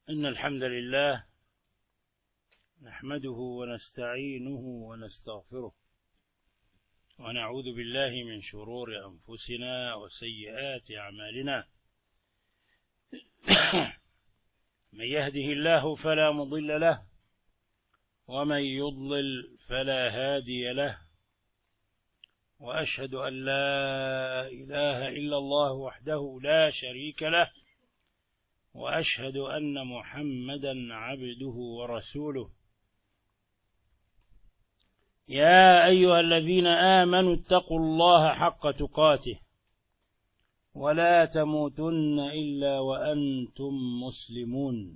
إن الحمد لله نحمده ونستعينه ونستغفره ونعوذ بالله من شرور أنفسنا وسيئات أعمالنا. من يهده الله فلا مضل له ومن يضلل فلا هادي له، وأشهد أن لا إله إلا الله وحده لا شريك له، وأشهد أن محمدا عبده ورسوله. يا أيها الذين آمنوا اتقوا الله حق تقاته ولا تموتن إلا وأنتم مسلمون.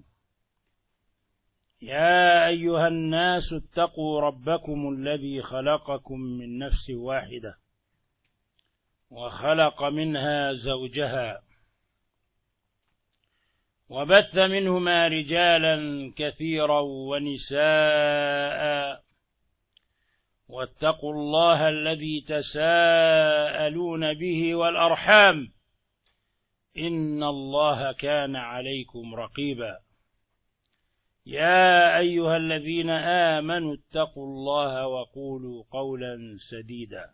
يا أيها الناس اتقوا ربكم الذي خلقكم من نفس واحدة وخلق منها زوجها وبث منهما رجالا كثيرا ونساء، واتقوا الله الذي تساءلون به والأرحام إن الله كان عليكم رقيبا. يا أيها الذين آمنوا اتقوا الله وقولوا قولا سديدا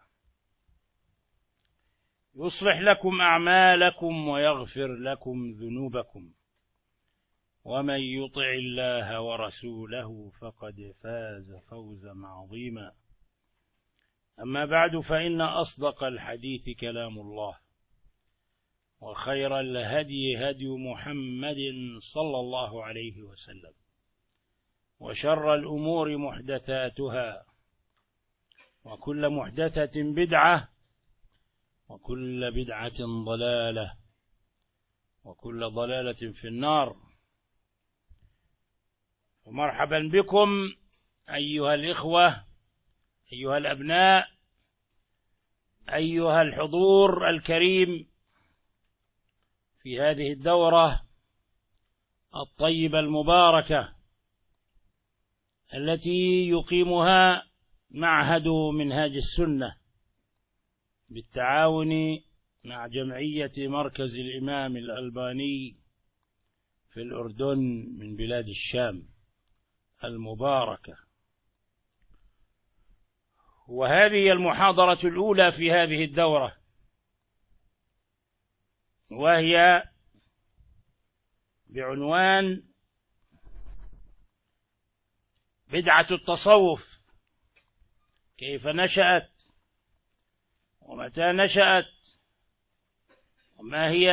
يصلح لكم أعمالكم ويغفر لكم ذنوبكم، ومن يطع الله ورسوله فقد فاز فوزا عظيما. أما بعد، فإن أصدق الحديث كلام الله، وخير الهدي هدي محمد صلى الله عليه وسلم، وشر الأمور محدثاتها، وكل محدثة بدعة، وكل بدعة ضلالة، وكل ضلالة في النار. ومرحبا بكم أيها الإخوة، أيها الأبناء، أيها الحضور الكريم في هذه الدورة الطيبة المباركة التي يقيمها معهد منهاج السنة بالتعاون مع جمعية مركز الإمام الألباني في الأردن من بلاد الشام المباركة. وهذه المحاضرة الأولى في هذه الدورة، وهي بعنوان بدعة التصوف، كيف نشأت ومتى نشأت وما هي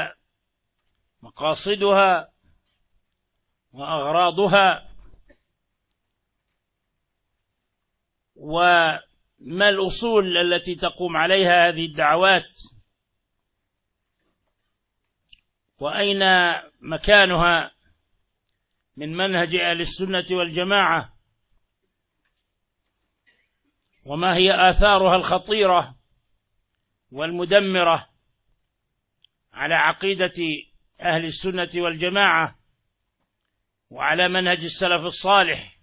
مقاصدها وأغراضها، وما الأصول التي تقوم عليها هذه الدعوات، وأين مكانها من منهج أهل السنة والجماعة، وما هي آثارها الخطيرة والمدمرة على عقيدة أهل السنة والجماعة وعلى منهج السلف الصالح،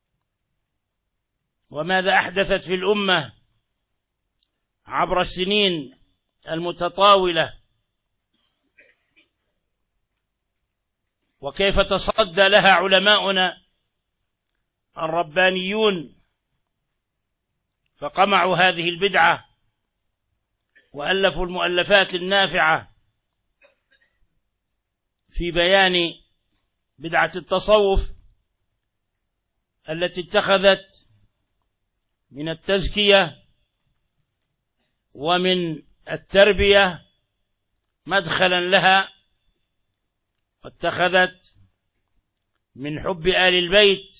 وماذا أحدثت في الأمة عبر السنين المتطاولة، وكيف تصدى لها علماؤنا الربانيون فقمعوا هذه البدعة وألفوا المؤلفات النافعة في بيان بدعة التصوف التي اتخذت من التزكية ومن التربية مدخلا لها، واتخذت من حب آل البيت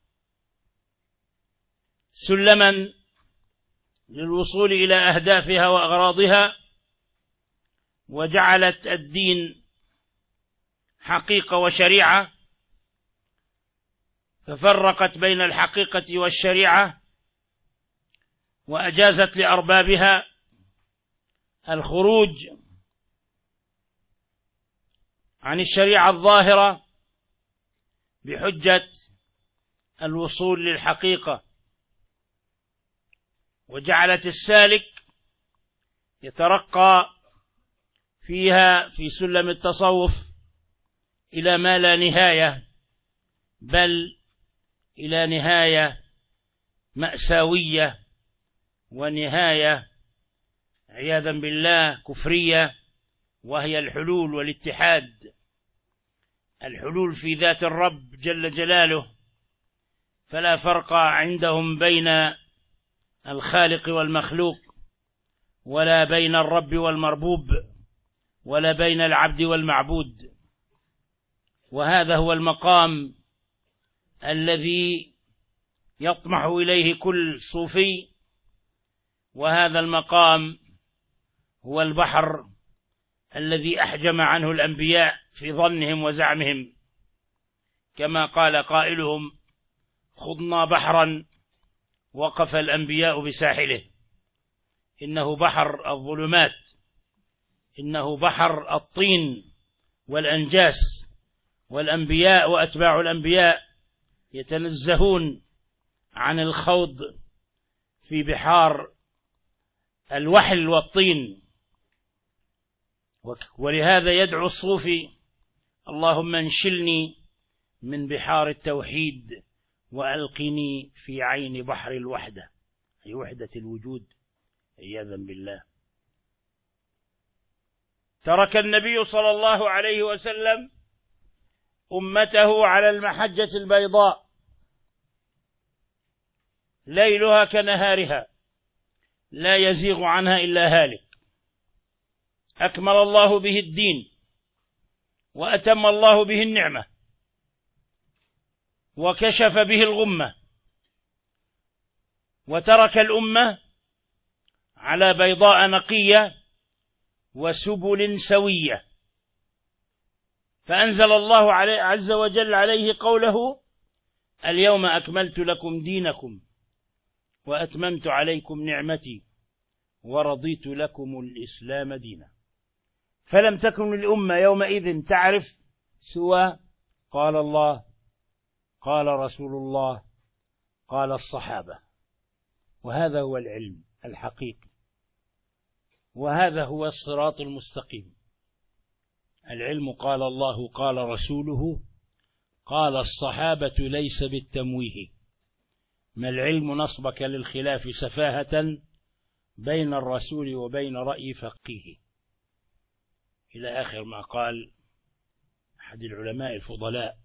سلما للوصول إلى أهدافها وأغراضها، وجعلت الدين حقيقة وشريعة، ففرقت بين الحقيقة والشريعة، وأجازت لأربابها الخروج عن الشريعة الظاهرة بحجة الوصول للحقيقة، وجعلت السالك يترقى فيها في سلم التصوف إلى ما لا نهاية، بل إلى نهاية مأساوية ونهاية عياذا بالله كفرية، وهي الحلول والاتحاد. الحلول في ذات الرب جل جلاله، فلا فرق عندهم بين الخالق والمخلوق، ولا بين الرب والمربوب، ولا بين العبد والمعبود. وهذا هو المقام الذي يطمح إليه كل صوفي، وهذا المقام هو البحر الذي أحجم عنه الأنبياء في ظنهم وزعمهم، كما قال قائلهم: خضنا بحرا وقف الأنبياء بساحله. إنه بحر الظلمات، إنه بحر الطين والأنجاس، والأنبياء وأتباع الأنبياء يتنزهون عن الخوض في بحار الوحل والطين. ولهذا يدعو الصوفي: اللهم انشلني من بحار التوحيد وألقني في عين بحر الوحدة، أي وحدة الوجود، عياذا بالله. ترك النبي صلى الله عليه وسلم أمته على المحجة البيضاء ليلها كنهارها، لا يزيغ عنها إلا هالك. أكمل الله به الدين، وأتم الله به النعمة، وكشف به الغمة، وترك الأمة على بيضاء نقية وسبل سوية. فأنزل الله عز وجل عليه قوله: اليوم أكملت لكم دينكم وأتممت عليكم نعمتي ورضيت لكم الإسلام دينا. فلم تكن الأمة يومئذ تعرف سوى قال الله، قال رسول الله، قال الصحابة. وهذا هو العلم الحقيقي، وهذا هو الصراط المستقيم. العلم قال الله، قال رسوله، قال الصحابة، ليس بالتمويه. ما العلم نصبك للخلاف سفاهة بين الرسول وبين رأي فقيه، إلى آخر ما قال أحد العلماء الفضلاء.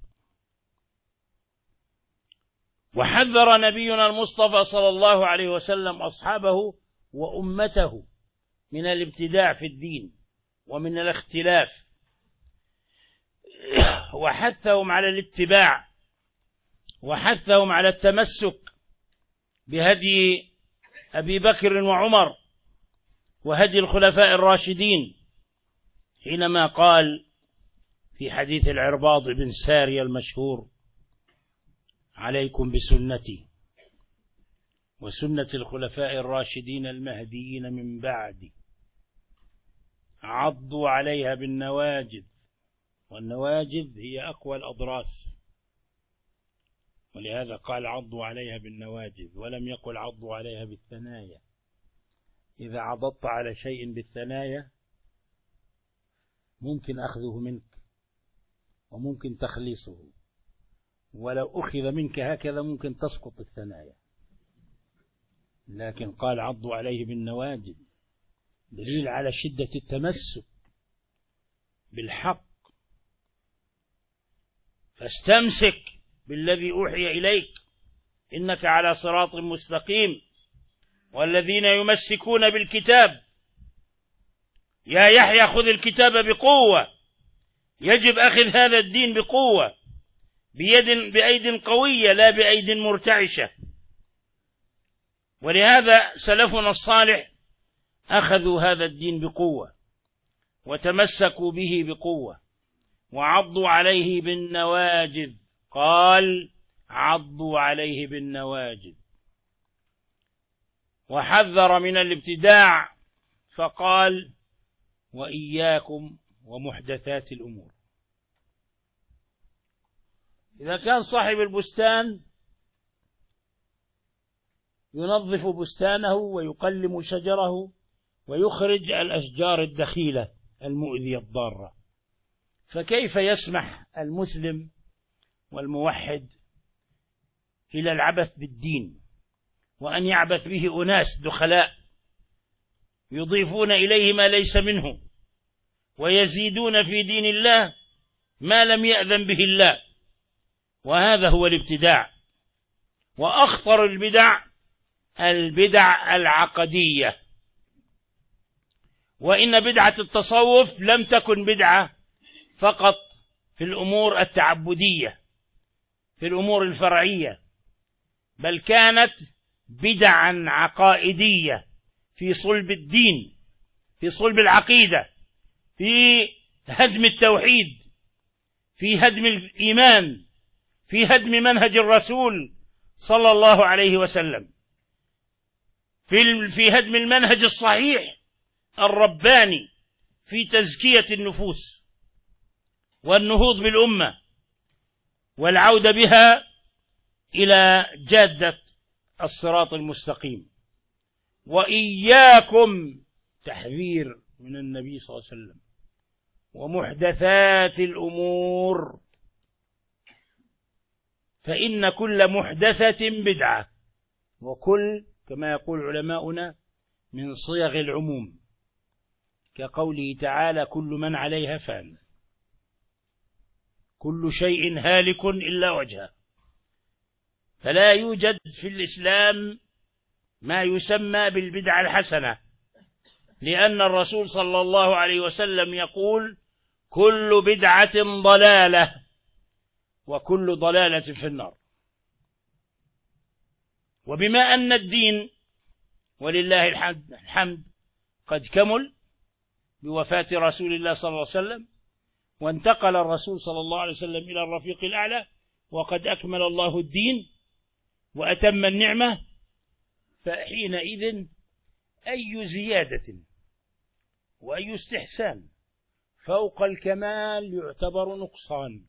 وحذر نبينا المصطفى صلى الله عليه وسلم أصحابه وأمته من الابتداع في الدين ومن الاختلاف، وحثهم على الاتباع، وحثهم على التمسك بهدي أبي بكر وعمر وهدي الخلفاء الراشدين، حينما قال في حديث العرباض بن سارية المشهور: عليكم بسنتي وسنة الخلفاء الراشدين المهديين من بعدي، عضوا عليها بالنواجذ. والنواجذ هي أقوى الأضراس، ولهذا قال عضوا عليها بالنواجذ، ولم يقل عضوا عليها بالثنايا. إذا عضضت على شيء بالثنايا ممكن أخذه منك وممكن تخليصه، ولو أخذ منك هكذا ممكن تسقط الثنايا، لكن قال عضوا عليه بالنواجذ، دليل على شدة التمسك بالحق. فاستمسك بالذي أوحي إليك إنك على صراط مستقيم. والذين يمسكون بالكتاب، يا يحيى خذ الكتاب بقوة. يجب أخذ هذا الدين بقوة، بأيد قوية لا بأيد مرتعشة. ولهذا سلفنا الصالح أخذوا هذا الدين بقوة وتمسكوا به بقوة وعضوا عليه بالنواجذ. قال عضوا عليه بالنواجذ. وحذر من الابتداع فقال: وإياكم ومحدثات الأمور. إذا كان صاحب البستان ينظف بستانه ويقلم شجره ويخرج الأشجار الدخيلة المؤذية الضارة، فكيف يسمح المسلم والموحد إلى العبث بالدين، وأن يعبث به أناس دخلاء يضيفون إليه ما ليس منه، ويزيدون في دين الله ما لم يأذن به الله؟ وهذا هو الابتداع. وأخطر البدع العقدية. وإن بدعة التصوف لم تكن بدعة فقط في الأمور التعبدية، في الأمور الفرعية، بل كانت بدعا عقائدية في صلب الدين، في صلب العقيدة، في هدم التوحيد، في هدم الإيمان، في هدم منهج الرسول صلى الله عليه وسلم، في هدم المنهج الصحيح الرباني في تزكية النفوس والنهوض بالأمة والعودة بها إلى جادة الصراط المستقيم. وإياكم، تحذير من النبي صلى الله عليه وسلم، ومحدثات الأمور، فإن كل محدثة بدعة، وكل كما يقول علماؤنا من صيغ العموم، كقوله تعالى: كل من عليها فان، كل شيء هالك إلا وجهه. فلا يوجد في الإسلام ما يسمى بالبدعة الحسنة، لأن الرسول صلى الله عليه وسلم يقول: كل بدعة ضلالة، وكل ضلالة في النار. وبما أن الدين ولله الحمد قد كمل بوفاة رسول الله صلى الله عليه وسلم، وانتقل الرسول صلى الله عليه وسلم إلى الرفيق الأعلى، وقد أكمل الله الدين وأتم النعمة، فحينئذ أي زيادة وأي استحسان فوق الكمال يعتبر نقصان.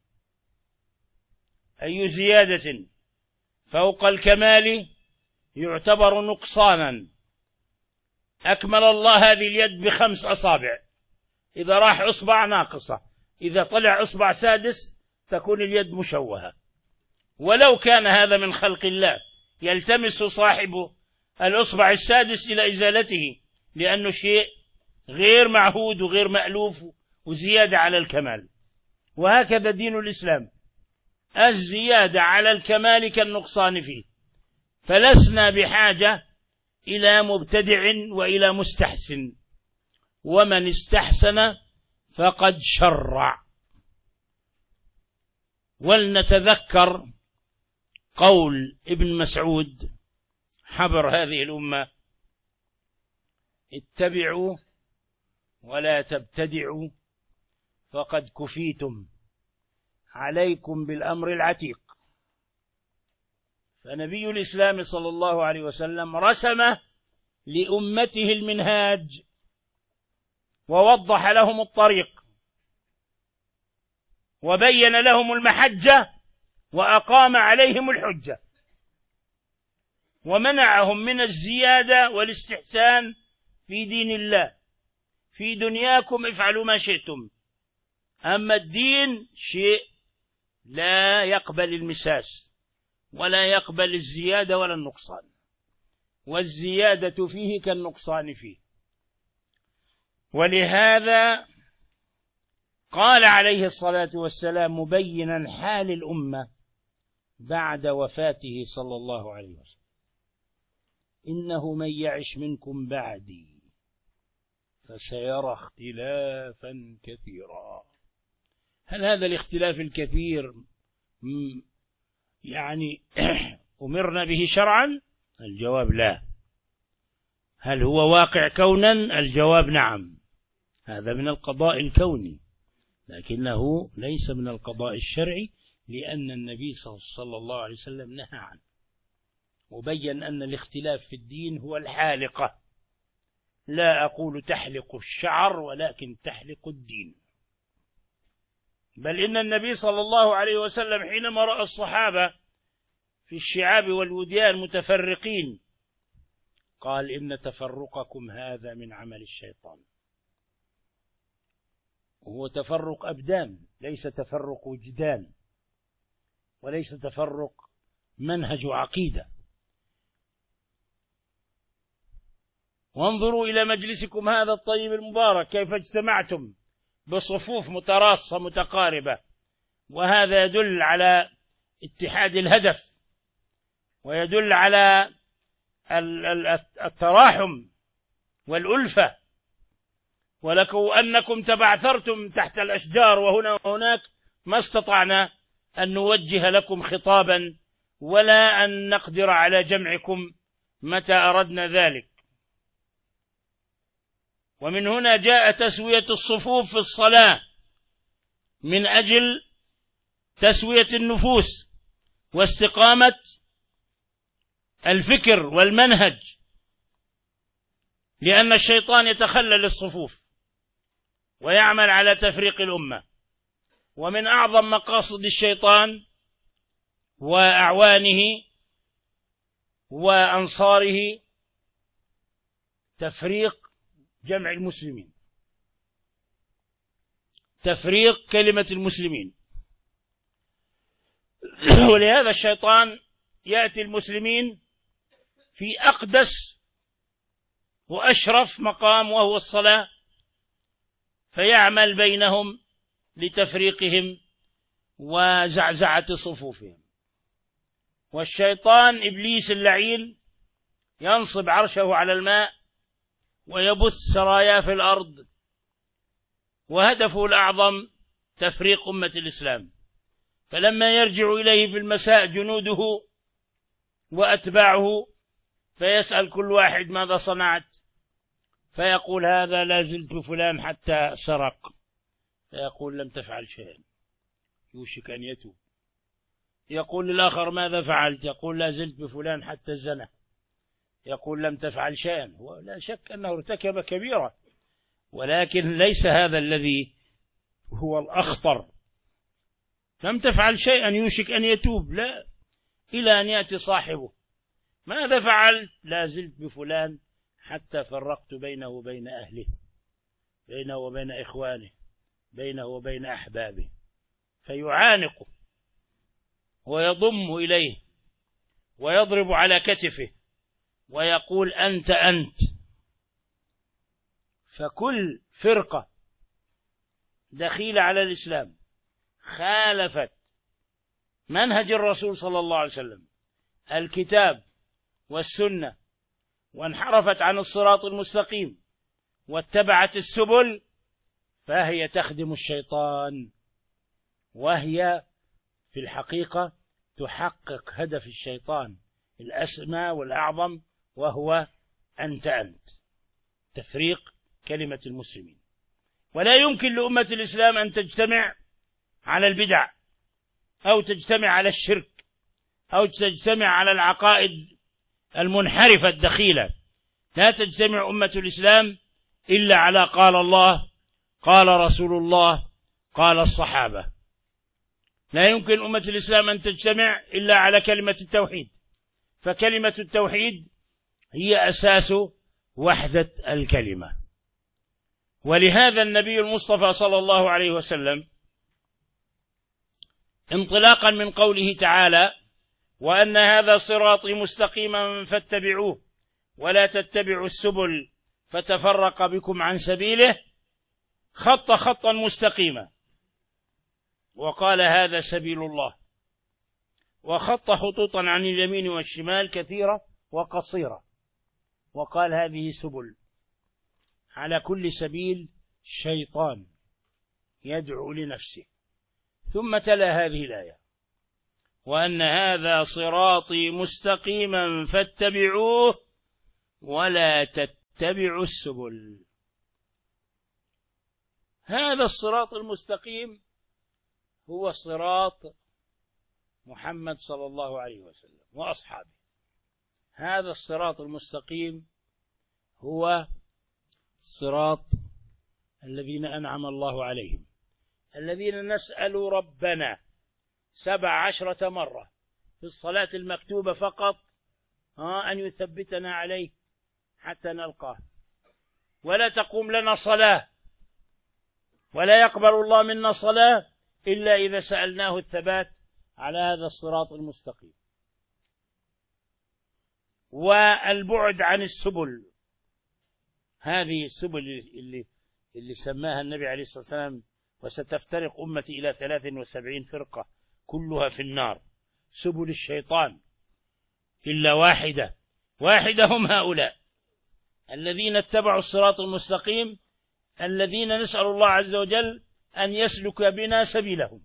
أي زيادة فوق الكمال يعتبر نقصانا. أكمل الله هذه اليد ب5 أصابع، إذا راح أصبع ناقصة، إذا طلع أصبع سادس تكون اليد مشوهة. ولو كان هذا من خلق الله يلتمس صاحبه الأصبع السادس إلى إزالته، لأنه شيء غير معهود وغير مألوف وزيادة على الكمال. وهكذا دين الإسلام، الزيادة على الكمال كالنقصان فيه. فلسنا بحاجة إلى مبتدع وإلى مستحسن، ومن استحسن فقد شرع. ولنتذكر قول ابن مسعود حبر هذه الأمة: اتبعوا ولا تبتدعوا فقد كفيتم، عليكم بالأمر العتيق. فنبي الإسلام صلى الله عليه وسلم رسم لأمته المنهاج ووضح لهم الطريق وبين لهم المحجة وأقام عليهم الحجة، ومنعهم من الزيادة والاستحسان في دين الله. في دنياكم افعلوا ما شئتم، أما الدين شيء لا يقبل المساس ولا يقبل الزيادة ولا النقصان، والزيادة فيه كالنقصان فيه. ولهذا قال عليه الصلاة والسلام مبينا حال الأمة بعد وفاته صلى الله عليه وسلم: إنه من يعش منكم بعدي فسيرى اختلافا كثيرا. هل هذا الاختلاف الكثير يعني أمرنا به شرعا؟ الجواب لا. هل هو واقع كونا؟ الجواب نعم، هذا من القضاء الكوني، لكنه ليس من القضاء الشرعي، لأن النبي صلى الله عليه وسلم نهى عنه وبين أن الاختلاف في الدين هو الحالقة. لا أقول تحلق الشعر، ولكن تحلق الدين. بل إن النبي صلى الله عليه وسلم حينما رأى الصحابة في الشعاب والوديان متفرقين قال: إن تفرقكم هذا من عمل الشيطان. هو تفرق أبدان، ليس تفرق وجدان، وليس تفرق منهج وعقيدة. وانظروا إلى مجلسكم هذا الطيب المبارك كيف اجتمعتم بصفوف متراصة متقاربة، وهذا يدل على اتحاد الهدف، ويدل على التراحم والألفة. ولو أنكم تبعثرتم تحت الأشجار وهنا وهناك ما استطعنا أن نوجه لكم خطابا ولا أن نقدر على جمعكم متى أردنا ذلك. ومن هنا جاء تسوية الصفوف في الصلاة من أجل تسوية النفوس واستقامة الفكر والمنهج، لأن الشيطان يتخلل الصفوف ويعمل على تفريق الأمة. ومن أعظم مقاصد الشيطان وأعوانه وأنصاره تفريق جمع المسلمين، تفريق كلمة المسلمين. ولهذا الشيطان يأتي المسلمين في أقدس وأشرف مقام وهو الصلاة، فيعمل بينهم لتفريقهم وزعزعة صفوفهم. والشيطان إبليس اللعين ينصب عرشه على الماء ويبث سرايا في الأرض، وهدفه الأعظم تفريق أمة الإسلام. فلما يرجع إليه في المساء جنوده وأتباعه فيسأل كل واحد ماذا صنعت، فيقول هذا لا زلت بفلان حتى سرق، فيقول لم تفعل شيئا يوشك أن يتوب. يقول للآخر ماذا فعلت، يقول لا زلت بفلان حتى زنى، يقول لم تفعل شيئا. ولا شك أنه ارتكب كبيرة، ولكن ليس هذا الذي هو الأخطر. لم تفعل شيئا يوشك أن يتوب، لا، إلى أن يأتي صاحبه ماذا فعلت، لا زلت بفلان حتى فرقت بينه وبين أهله، بينه وبين إخوانه، بينه وبين أحبابه، فيعانقه ويضم إليه ويضرب على كتفه ويقول أنت أنت. فكل فرقة دخيلة على الإسلام خالفت منهج الرسول صلى الله عليه وسلم الكتاب والسنة، وانحرفت عن الصراط المستقيم واتبعت السبل، فهي تخدم الشيطان، وهي في الحقيقة تحقق هدف الشيطان الأسمى والأعظم، وهو أنت تفريق كلمة المسلمين. ولا يمكن لأمة الإسلام أن تجتمع على البدع أو تجتمع على الشرك أو تجتمع على العقائد المنحرفة الدخيلة. لا تجتمع أمة الإسلام إلا على قال الله، قال رسول الله، قال الصحابة. لا يمكن أمة الإسلام أن تجتمع إلا على كلمة التوحيد، فكلمة التوحيد هي أساس وحدة الكلمة. ولهذا النبي المصطفى صلى الله عليه وسلم انطلاقا من قوله تعالى وأن هذا صراطي مستقيما فاتبعوه ولا تتبعوا السبل فتفرق بكم عن سبيله، خط خطا مستقيما وقال هذا سبيل الله، وخط خطوطا عن اليمين والشمال كثيرة وقصيرة، وقال هذه سبل. على كل سبيل شيطان يدعو لنفسه. ثم تلا هذه الآية وأن هذا صراطي مستقيما فاتبعوه ولا تتبعوا السبل. هذا الصراط المستقيم هو صراط محمد صلى الله عليه وسلم وأصحابه. هذا الصراط المستقيم هو صراط الذين أنعم الله عليهم، الذين نسأل ربنا 17 مرة في الصلاة المكتوبة فقط أن يثبتنا عليه حتى نلقاه. ولا تقوم لنا صلاة ولا يقبل الله منا صلاة إلا إذا سألناه الثبات على هذا الصراط المستقيم. والبعد عن السبل، هذه السبل اللي سماها النبي عليه الصلاة والسلام: وستفترق أمتي إلى 73 فرقة كلها في النار، سبل الشيطان إلا واحدة هم هؤلاء الذين اتبعوا الصراط المستقيم، الذين نسأل الله عز وجل أن يسلك بنا سبيلهم.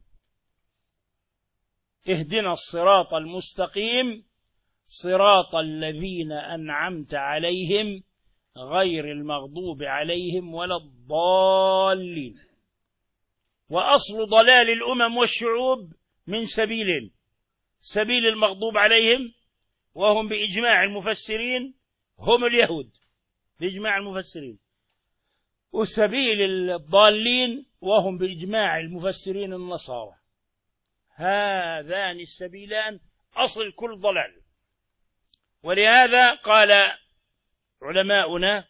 اهدنا الصراط المستقيم صراط الذين أنعمت عليهم غير المغضوب عليهم ولا الضالين. وأصل ضلال الأمم والشعوب من سبيل: سبيل المغضوب عليهم وهم بإجماع المفسرين هم اليهود بإجماع المفسرين، وسبيل الضالين وهم بإجماع المفسرين النصارى. هذان السبيلان أصل كل ضلال. ولهذا قال علماؤنا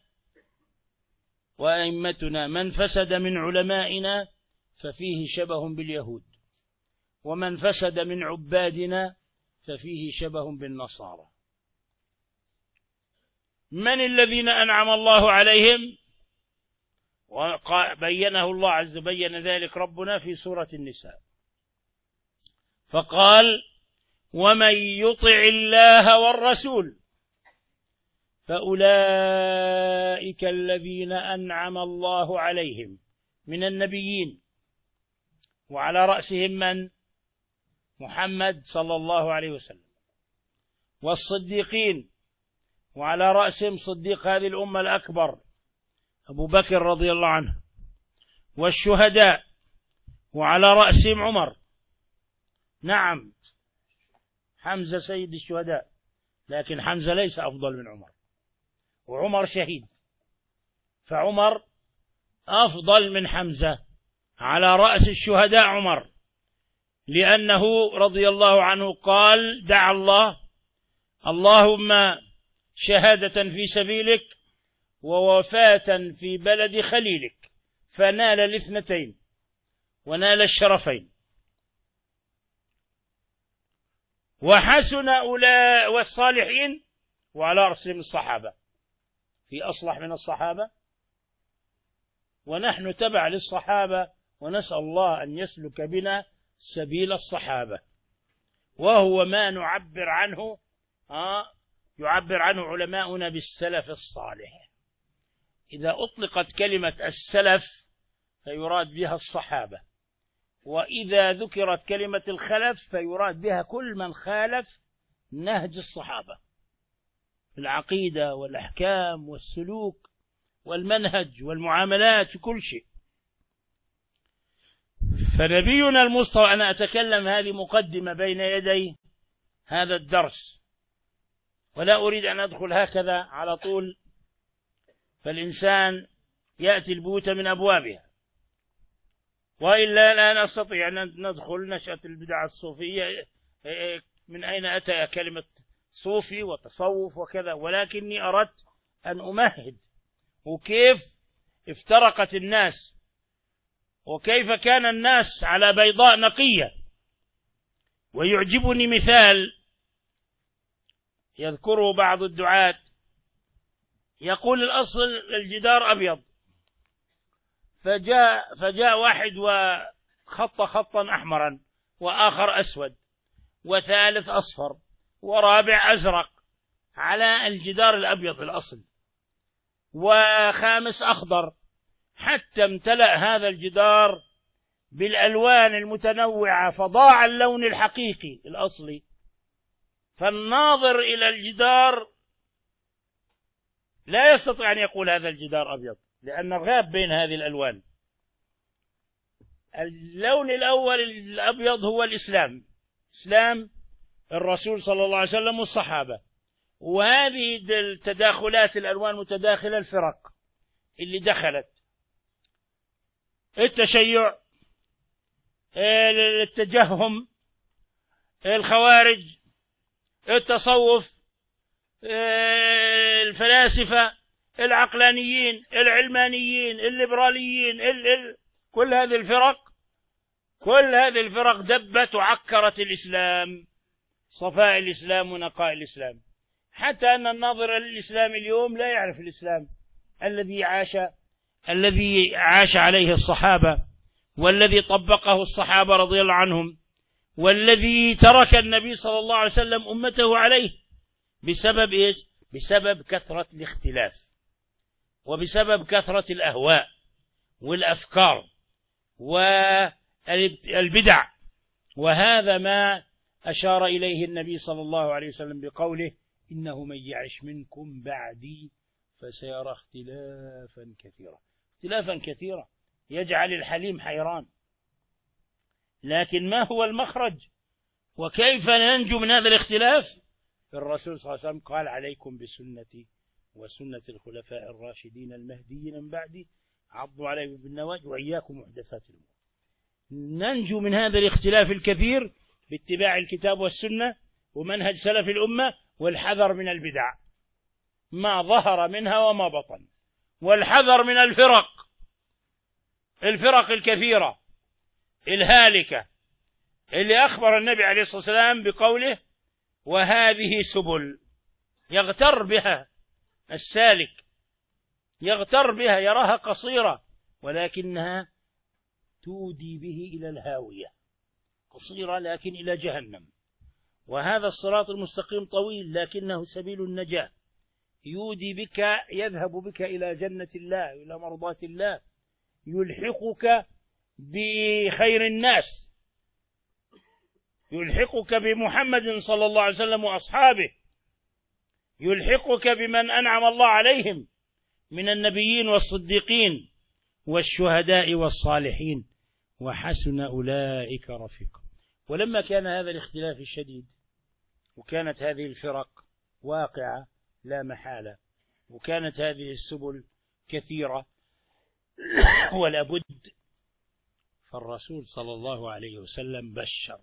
وأئمتنا: من فسد من علمائنا ففيه شبه باليهود، ومن فسد من عبادنا ففيه شبه بالنصارى. من الذين أنعم الله عليهم؟ بينه الله عز وجل، بين ذلك ربنا في سورة النساء فقال: ومن يطع الله والرسول فأولئك الذين أنعم الله عليهم من النبيين، وعلى رأسهم من؟ محمد صلى الله عليه وسلم، والصديقين، وعلى رأسهم صديق هذه الأمة الأكبر أبو بكر رضي الله عنه، والشهداء، وعلى رأسهم عمر. نعم، حمزة سيد الشهداء، لكن حمزة ليس أفضل من عمر، وعمر شهيد، فعمر أفضل من حمزة. على رأس الشهداء عمر، لأنه رضي الله عنه قال: دعا الله اللهم شهادة في سبيلك ووفاة في بلد خليلك، فنال الاثنتين ونال الشرفين. وحسن أولئك والصالحين، وعلى رأسهم الصحابة، في أصلح من الصحابة؟ ونحن تبع للصحابة، ونسأل الله أن يسلك بنا سبيل الصحابة، وهو ما نعبر عنه يعبر عنه علماؤنا بالسلف الصالح. إذا أطلقت كلمة السلف فيراد بها الصحابة، وإذا ذكرت كلمة الخلف فيراد بها كل من خالف نهج الصحابة في العقيدة والأحكام والسلوك والمنهج والمعاملات في كل شيء. فنبينا المصطفى، أنا أتكلم هذه مقدمة بين يدي هذا الدرس، ولا أريد أن أدخل هكذا على طول، فالإنسان يأتي البيوت من أبوابها، وإلا لا نستطيع أن ندخل نشأة البدع الصوفية، من أين أتى كلمة صوفي وتصوف وكذا، ولكني أردت أن أمهد وكيف افترقت الناس، وكيف كان الناس على بيضاء نقية. ويعجبني مثال يذكره بعض الدعاة، يقول الأصل الجدار أبيض، فجاء واحد وخط خطا أحمرا، وآخر أسود، وثالث أصفر، ورابع أزرق على الجدار الأبيض الأصل، وخامس أخضر، حتى امتلأ هذا الجدار بالألوان المتنوعة، فضاع اللون الحقيقي الأصلي. فالناظر إلى الجدار لا يستطيع أن يقول هذا الجدار أبيض، لأن غاب بين هذه الألوان. اللون الأول الأبيض هو الإسلام، إسلام الرسول صلى الله عليه وسلم والصحابة، وهذه التداخلات الألوان متداخلة، الفرق اللي دخلت: التشيع، التجهم، الخوارج، التصوف، الفلاسفة، العقلانيين، العلمانيين، الليبراليين، كل هذه الفرق دبت وعكرت الإسلام، صفاء الإسلام ونقاء الإسلام، حتى أن الناظر للإسلام اليوم لا يعرف الإسلام الذي عاش عليه الصحابة، والذي طبقه الصحابة رضي الله عنهم، والذي ترك النبي صلى الله عليه وسلم أمته عليه. بسبب إيش؟ بسبب كثرة الاختلاف، وبسبب كثرة الأهواء والأفكار والبدع. وهذا ما أشار إليه النبي صلى الله عليه وسلم بقوله: إنه من يعش منكم بعدي فسيرى اختلافا كثيرا يجعل الحليم حيران. لكن ما هو المخرج وكيف ننجو من هذا الاختلاف؟ الرسول صلى الله عليه وسلم قال: عليكم بسنتي وسنة الخلفاء الراشدين المهديين من بعدي، عضوا عليهم بالنواجذ وإياكم محدثات الأمور. ننجو من هذا الاختلاف الكثير باتباع الكتاب والسنة ومنهج سلف الأمة، والحذر من البدع ما ظهر منها وما بطن، والحذر من الفرق الكثيرة الهالكة اللي أخبر النبي عليه الصلاة والسلام بقوله: وهذه سبل. يغتر بها السالك، يغتر بها، يراها قصيرة، ولكنها تودي به إلى الهاوية، قصيرة لكن إلى جهنم. وهذا الصراط المستقيم طويل لكنه سبيل النجاة، يودي بك، يذهب بك إلى جنة الله، إلى مرضاة الله، يلحقك بخير الناس، يلحقك بمحمد صلى الله عليه وسلم وأصحابه، يلحقك بمن أنعم الله عليهم من النبيين والصديقين والشهداء والصالحين، وحسن أولئك رفيقا. ولما كان هذا الاختلاف الشديد، وكانت هذه الفرق واقعة لا محالة، وكانت هذه السبل كثيرة ولا بد، فالرسول صلى الله عليه وسلم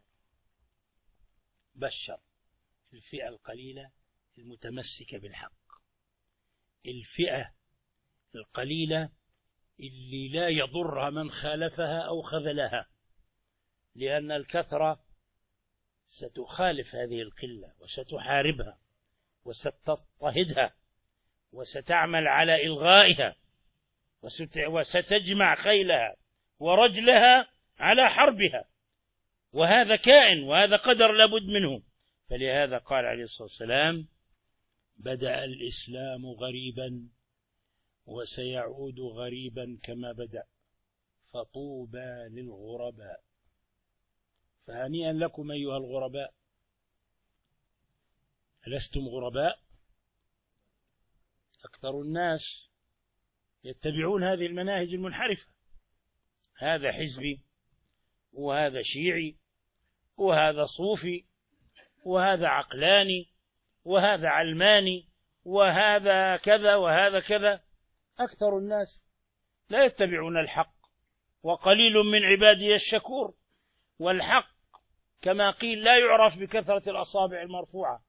بشر الفئة القليلة المتمسكة بالحق، الفئة القليلة اللي لا يضرها من خالفها أو خذلها، لأن الكثرة ستخالف هذه القلة وستحاربها وستضطهدها وستعمل على إلغائها وستجمع خيلها ورجلها على حربها، وهذا كائن وهذا قدر لابد منه. فلهذا قال عليه الصلاة والسلام: بدأ الإسلام غريبا وسيعود غريبا كما بدأ، فطوبى للغرباء. فهنيئا لكم أيها الغرباء، ألستم غرباء؟ أكثر الناس يتبعون هذه المناهج المنحرفة، هذا حزبي وهذا شيعي وهذا صوفي وهذا عقلاني وهذا علماني وهذا كذا وهذا كذا. أكثر الناس لا يتبعون الحق، وقليل من عبادي الشكور. والحق كما قيل لا يعرف بكثرة الأصابع المرفوعة،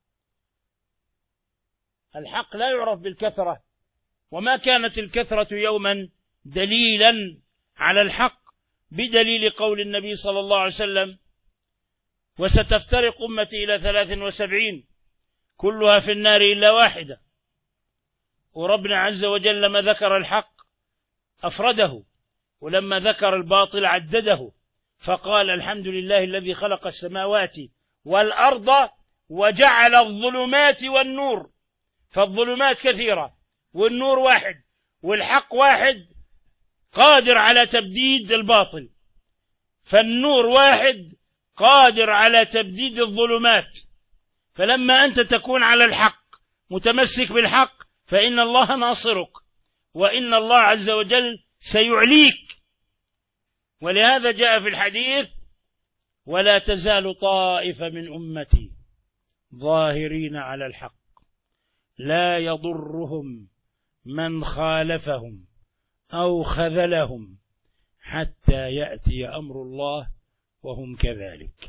الحق لا يعرف بالكثرة، وما كانت الكثرة يوما دليلا على الحق، بدليل قول النبي صلى الله عليه وسلم: وستفترق أمتي إلى 73 كلها في النار إلا واحدة. وربنا عز وجل لما ذكر الحق أفرده، ولما ذكر الباطل عدده، فقال: الحمد لله الذي خلق السماوات والأرض وجعل الظلمات والنور. فالظلمات كثيرة والنور واحد، والحق واحد قادر على تبديد الباطل، فالنور واحد قادر على تبديد الظلمات. فلما أنت تكون على الحق متمسك بالحق فإن الله ناصرك، وإن الله عز وجل سيعليك. ولهذا جاء في الحديث: ولا تزال طائفة من أمتي ظاهرين على الحق لا يضرهم من خالفهم أو خذلهم حتى يأتي أمر الله وهم كذلك.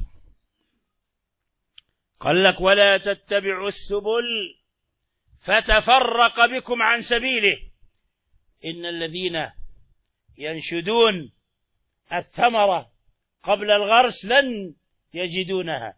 قال لك: ولا تتبعوا السبل فتفرق بكم عن سبيله. إن الذين ينشدون الثمرة قبل الغرس لن يجدونها،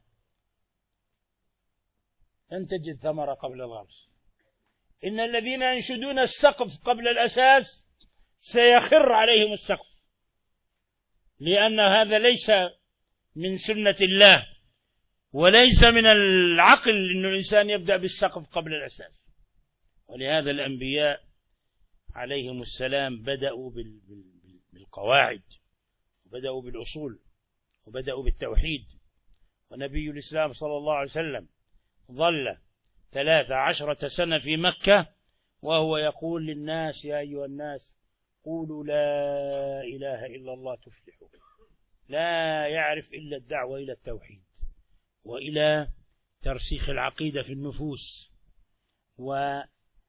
لن تجد ثمرة قبل الغرس. إن الذين ينشدون السقف قبل الأساس سيخر عليهم السقف، لأن هذا ليس من سنة الله، وليس من العقل أن الإنسان يبدأ بالسقف قبل الأساس. ولهذا الأنبياء عليهم السلام بدأوا بالقواعد، وبدأوا بالأصول، وبدأوا بالتوحيد. ونبي الإسلام صلى الله عليه وسلم ظل 13 سنة في مكة وهو يقول للناس: يا أيها الناس قولوا لا إله إلا الله تفلحوا. لا يعرف إلا الدعوة إلى التوحيد وإلى ترسيخ العقيدة في النفوس وتركيز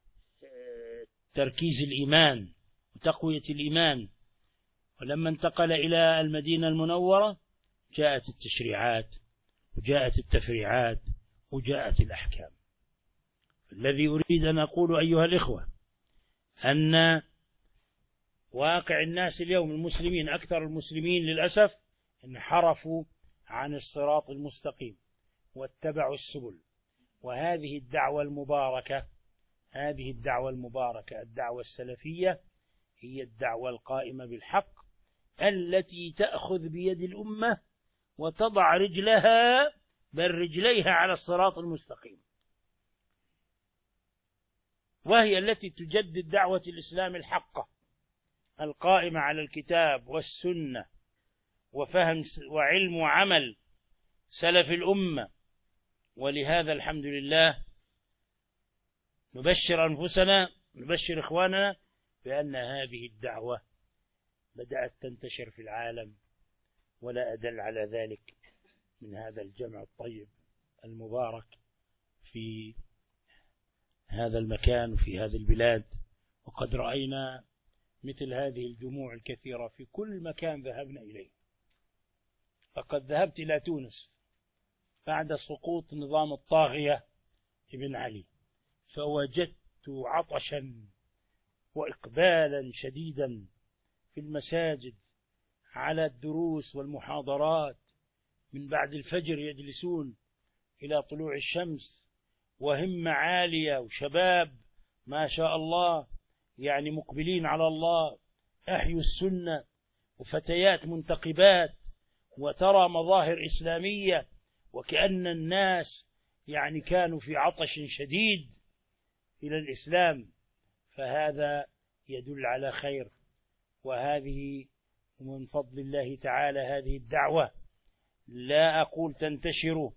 الإيمان وتقوية الإيمان. ولما انتقل إلى المدينة المنورة جاءت التشريعات وجاءت التفريعات وجاءت الأحكام. الذي أريد أن أقول أيها الإخوة أن واقع الناس اليوم المسلمين، أكثر المسلمين للأسف انحرفوا عن الصراط المستقيم واتبعوا السبل. وهذه الدعوة المباركة، هذه الدعوة المباركة، الدعوة السلفية، هي الدعوة القائمة بالحق التي تأخذ بيد الأمة وتضع رجلها بل رجليها على الصراط المستقيم، وهي التي تجدد دعوة الإسلام الحقة القائمة على الكتاب والسنة وفهم وعلم وعمل سلف الأمة. ولهذا الحمد لله نبشر أنفسنا، نبشر إخواننا بأن هذه الدعوة بدأت تنتشر في العالم، ولا أدل على ذلك من هذا الجمع الطيب المبارك في هذا المكان وفي هذه البلاد. وقد رأينا مثل هذه الجموع الكثيرة في كل مكان ذهبنا إليه. فقد ذهبت إلى تونس بعد سقوط نظام الطاغية ابن علي، فوجدت عطشا وإقبالا شديدا في المساجد على الدروس والمحاضرات، من بعد الفجر يجلسون إلى طلوع الشمس، وهمة عالية وشباب ما شاء الله يعني مقبلين على الله، أحيوا السنة، وفتيات منتقبات، وترى مظاهر إسلامية، وكأن الناس يعني كانوا في عطش شديد إلى الإسلام. فهذا يدل على خير، وهذه من فضل الله تعالى هذه الدعوة. لا أقول تنتشر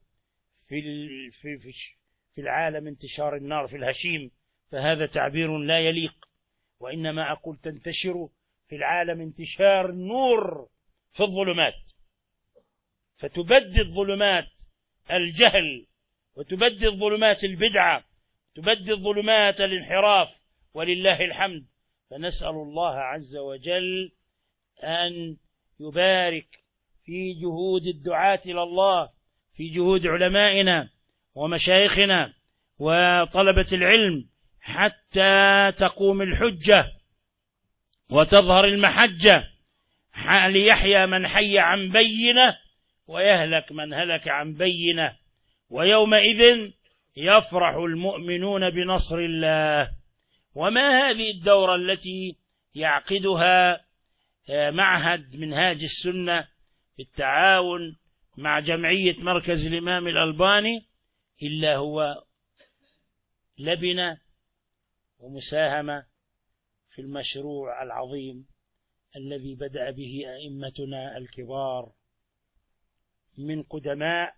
في العالم انتشار النار في الهشيم، فهذا تعبير لا يليق، وإنما أقول تنتشر في العالم انتشار النور في الظلمات، فتبدد ظلمات الجهل، وتبدد ظلمات البدعة، تبدد ظلمات الانحراف، ولله الحمد. فنسأل الله عز وجل أن يبارك في جهود الدعاة إلى الله، في جهود علمائنا ومشايخنا وطلبة العلم، حتى تقوم الحجة وتظهر المحجة، ليحيى من حي عن بينة ويهلك من هلك عن بينة، ويومئذ يفرح المؤمنون بنصر الله. وما هذه الدورة التي يعقدها معهد منهاج السنة بالتعاون مع جمعية مركز الإمام الألباني إلا هو لبنة ومساهمة في المشروع العظيم الذي بدأ به أئمتنا الكبار من قدماء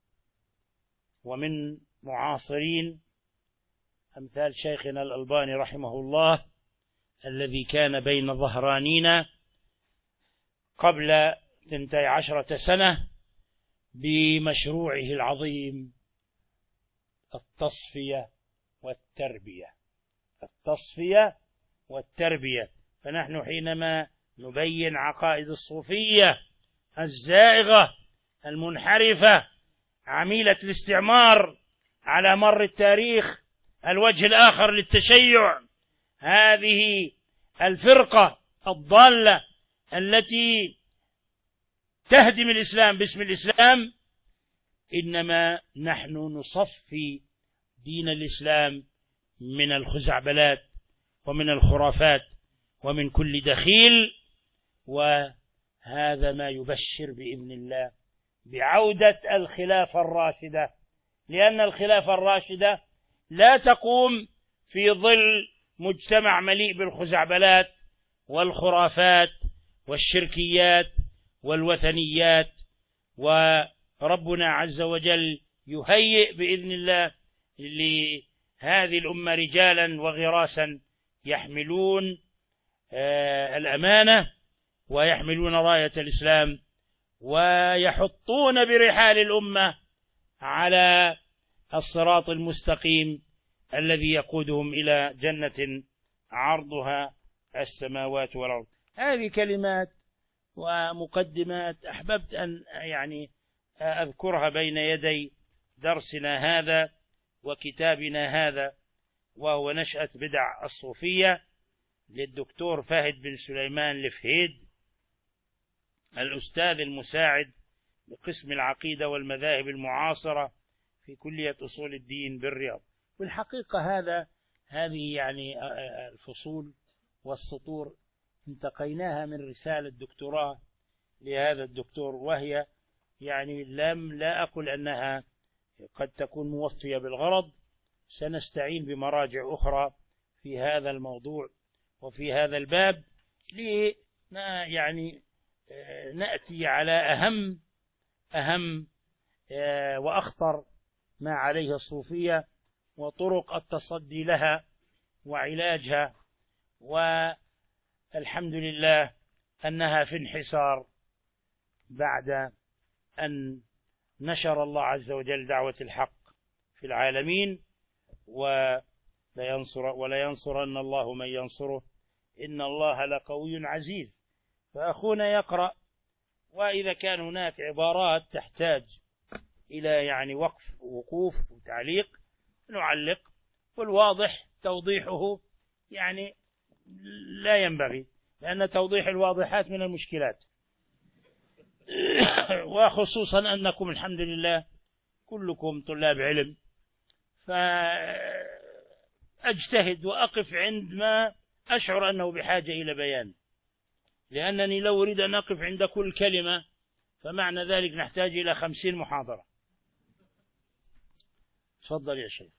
ومن معاصرين، أمثال شيخنا الألباني رحمه الله الذي كان بين ظهرانينا قبل 12 سنة بمشروعه العظيم التصفية والتربية، التصفية والتربية. فنحن حينما نبين عقائد الصوفية الزائغة المنحرفة عميلة الاستعمار على مر التاريخ، الوجه الآخر للتشيع، هذه الفرقة الضالة التي تهدم الإسلام باسم الإسلام، إنما نحن نصفي دين الإسلام من الخزعبلات ومن الخرافات ومن كل دخيل. وهذا ما يبشر بإذن الله بعودة الخلافة الراشدة، لأن الخلافة الراشدة لا تقوم في ظل مجتمع مليء بالخزعبلات والخرافات والشركيات والوثنيات. وربنا عز وجل يهيئ بإذن الله لهذه الأمة رجالا وغراسا يحملون الأمانة ويحملون راية الإسلام ويحطون برحال الأمة على الصراط المستقيم الذي يقودهم إلى جنة عرضها السماوات والأرض. هذه كلمات ومقدمات أحببت أن أذكرها بين يدي درسنا هذا وكتابنا هذا، وهو نشأة بدع الصوفية للدكتور فهد بن سليمان الفهيد، الأستاذ المساعد بقسم العقيدة والمذاهب المعاصرة في كلية أصول الدين بالرياض. والحقيقة هذه الفصول والسطور انتقيناها من رسالة دكتوراه لهذا الدكتور، وهي لا أقول أنها قد تكون موفية بالغرض. سنستعين بمراجع أخرى في هذا الموضوع وفي هذا الباب نأتي على أهم وأخطر ما عليه الصوفية وطرق التصدي لها وعلاجها. والحمد لله أنها في انحسار بعد أن نشر الله عز وجل دعوة الحق في العالمين، ولا ينصرن الله من ينصره إن الله لقوي عزيز. فأخونا يقرأ، وإذا كان هناك عبارات تحتاج إلى وقوف وتعليق نعلق، والواضح توضيحه لا ينبغي، لأن توضيح الواضحات من المشكلات، وخصوصا أنكم الحمد لله كلكم طلاب علم، فأجتهد وأقف عندما أشعر أنه بحاجة إلى بيان، لأنني لو أريد أن أقف عند كل كلمة فمعنى ذلك نحتاج إلى 50 محاضرة. تفضل يا شيخ.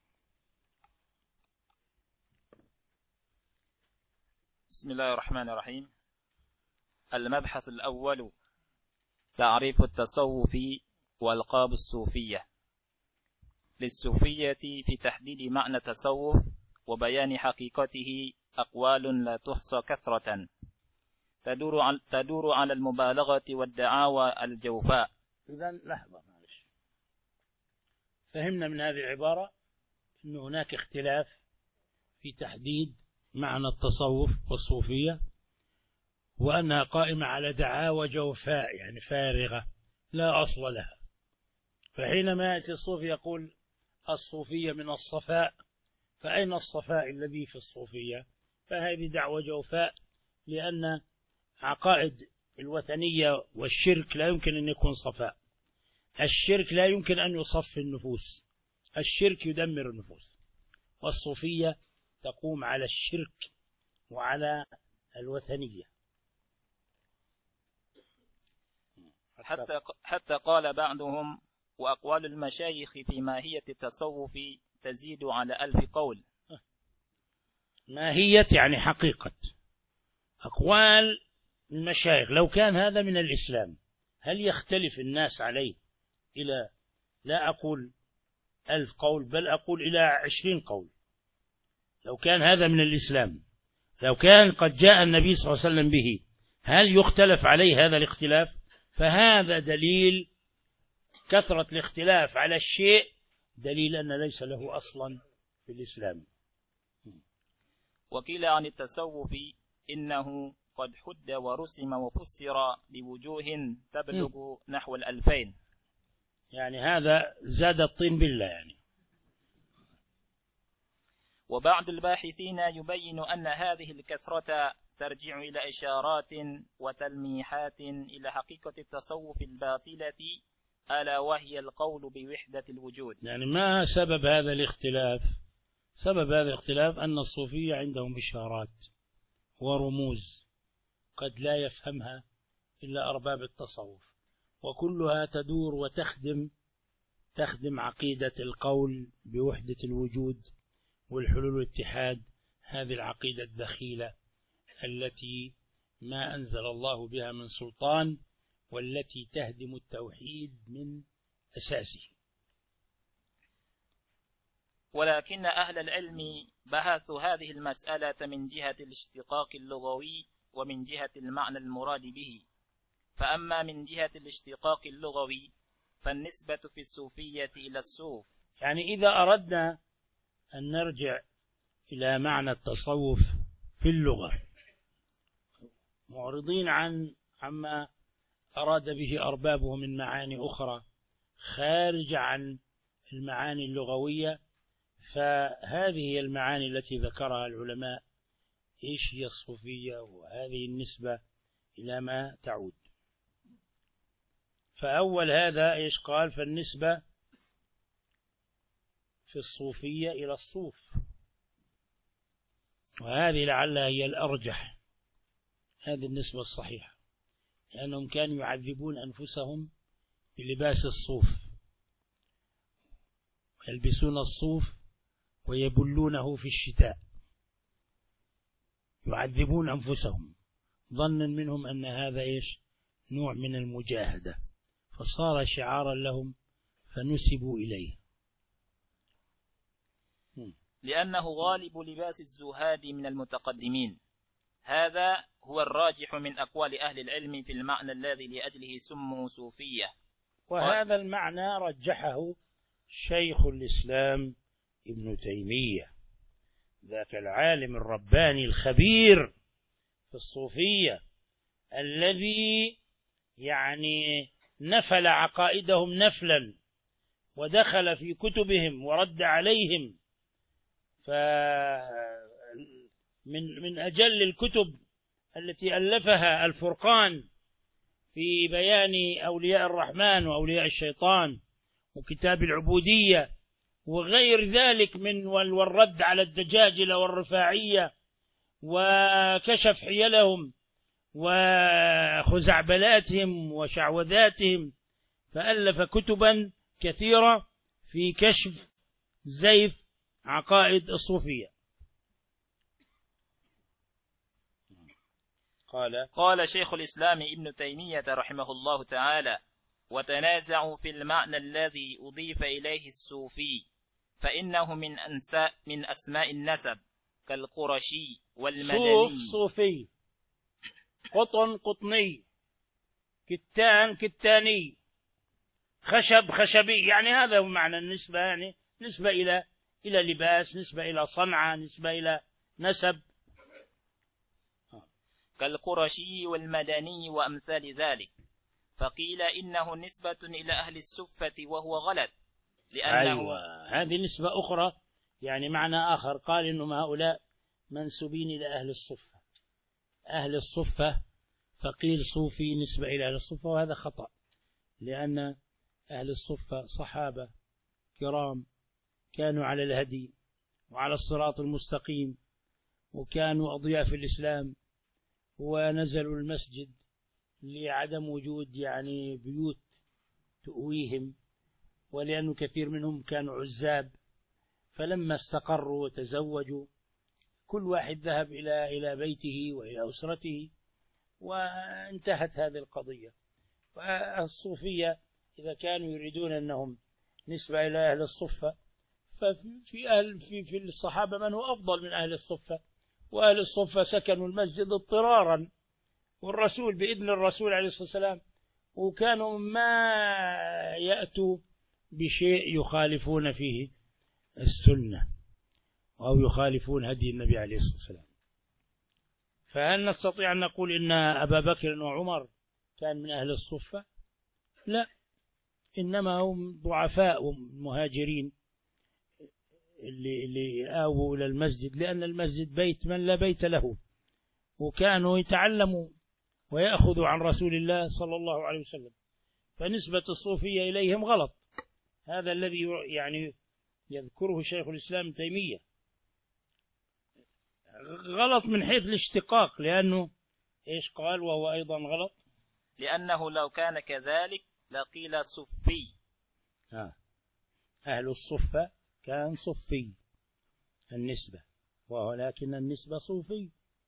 بسم الله الرحمن الرحيم. المبحث الأول: تعريف التصوف وألقاب الصوفية. للصوفية في تحديد معنى التصوف وبيان حقيقته أقوال لا تحصى كثرة تدور على المبالغة والدعاوى الجوفاء. إذن لحظة، معلش، فهمنا من هذه العبارة أن هناك اختلاف في تحديد معنى التصوف والصوفية، وأنها قائمة على دعاوى جوفاء فارغة لا أصل لها. فحينما يأتي الصوفي يقول الصوفية من الصفاء، فأين الصفاء الذي في الصوفية؟ فهذه دعوة جوفاء، لأن عقائد الوثنية والشرك لا يمكن أن يكون صفاء. الشرك لا يمكن أن يصفي النفوس، الشرك يدمر النفوس، والصوفية تقوم على الشرك وعلى الوثنية. حتى قال بعضهم: وأقوال المشايخ في ماهية التصوف تزيد على 1000 قول. ماهية حقيقة. أقوال المشايخ لو كان هذا من الإسلام هل يختلف الناس عليه إلى، لا أقول 1000 قول، بل أقول إلى 20 قول؟ لو كان هذا من الإسلام، لو كان قد جاء النبي صلى الله عليه وسلم به، هل يختلف عليه هذا الاختلاف؟ فهذا دليل كثرة الاختلاف على الشيء، دليل أن ليس له أصلا في الإسلام. وقيل عن التصوف إنه قد حد ورسم وفسر بوجوه تبلغ نحو 2000. هذا زاد الطين بالله وبعض الباحثين يبين أن هذه الكثرة ترجع إلى إشارات وتلميحات إلى حقيقة التصوف الباطلة، ألا وهي القول بوحدة الوجود. يعني ما سبب هذا الاختلاف؟ سبب هذا الاختلاف أن الصوفية عندهم إشارات ورموز قد لا يفهمها إلا أرباب التصوف، وكلها تدور وتخدم عقيدة القول بوحدة الوجود والحلول والاتحاد، هذه العقيدة الدخيلة التي ما أنزل الله بها من سلطان، والتي تهدم التوحيد من أساسه. ولكن أهل العلم بحثوا هذه المسألة من جهة الاشتقاق اللغوي ومن جهة المعنى المراد به. فأما من جهة الاشتقاق اللغوي فالنسبة في الصوفية إلى الصوف. يعني إذا أردنا أن نرجع إلى معنى التصوف في اللغة، معرضين عما أراد به أربابه من معاني أخرى خارجة عن المعاني اللغوية، فهذه هي المعاني التي ذكرها العلماء إيش هي الصوفية، وهذه النسبة إلى ما تعود. فأول هذا إيش قال؟ فالنسبة في الصوفية إلى الصوف، وهذه لعلها هي الأرجح، هذه النسبة الصحيحة، لأنهم كانوا يعذبون أنفسهم بلباس الصوف، يلبسون الصوف ويبلونه في الشتاء، يعذبون أنفسهم ظنا منهم أن هذا إيش؟ نوع من المجاهدة، فصار شعارا لهم فنسبوا إليه. لأنه غالب لباس الزهاد من المتقدمين. هذا هو الراجح من أقوال أهل العلم في المعنى الذي لأجله سموا صوفية. وهذا المعنى رجحه شيخ الإسلام ابن تيمية، ذاك العالم الرباني الخبير في الصوفية، الذي يعني نفل عقائدهم نفلا ودخل في كتبهم ورد عليهم. من أجل الكتب التي ألفها الفرقان في بيان أولياء الرحمن وأولياء الشيطان، وكتاب العبودية وغير ذلك والرد على الدجاجلة والرفاعية، وكشف حيلهم وخزعبلاتهم وشعوذاتهم، فألف كتبا كثيرة في كشف زيف عقائد الصوفية. قال شيخ الإسلام ابن تيمية رحمه الله تعالى: وتنازعوا في المعنى الذي أضيف إليه الصوفي، فإنه من أسماء النسب كالقرشي والمدني. صوفي، قطن قطني، كتان كتاني، خشب خشبي، يعني هذا هو معنى النسبة، يعني نسبة إلى لباس، نسبة إلى صنعة، نسبة إلى نسب. كالقرشي والمدني وأمثال ذلك. فقيل إنه نسبة إلى أهل الصفة، وهو غلط، لأنه هذه نسبة أخرى، يعني معنى آخر. قال إنهم هؤلاء منسوبين إلى أهل الصفة، أهل الصفة، فقيل صوفي نسبة إلى أهل الصفة، وهذا خطأ، لأن أهل الصفة صحابة كرام كانوا على الهدي وعلى الصراط المستقيم، وكانوا أضياء في الإسلام، ونزلوا المسجد لعدم وجود يعني بيوت تؤويهم، ولأن كثير منهم كانوا عزاب، فلما استقروا وتزوجوا كل واحد ذهب إلى بيته وإلى أسرته، وانتهت هذه القضية. والصوفية إذا كانوا يريدون أنهم نسبة إلى أهل الصفة، في الصحابة من هو أفضل من أهل الصفة، وأهل الصفة سكنوا المسجد اضطرارا، والرسول بإذن الرسول عليه الصلاة والسلام، وكانوا ما يأتوا بشيء يخالفون فيه السنة أو يخالفون هدي النبي عليه الصلاة والسلام. فهل نستطيع أن نقول إن أبا بكر وعمر كان من أهل الصفة؟ لا، إنما هم ضعفاء ومهاجرين اللي آووا إلى المسجد، لأن المسجد بيت من لا بيت له، وكانوا يتعلموا ويأخذوا عن رسول الله صلى الله عليه وسلم، فنسبة الصوفية إليهم غلط. هذا الذي يعني يذكره شيخ الإسلام تيمية، غلط من حيث الاشتقاق، لأنه إيش قال وهو أيضا غلط؟ لأنه لو كان كذلك لقيل صفي. أهل الصفة كان صفي النسبة، ولكن النسبة صوفي.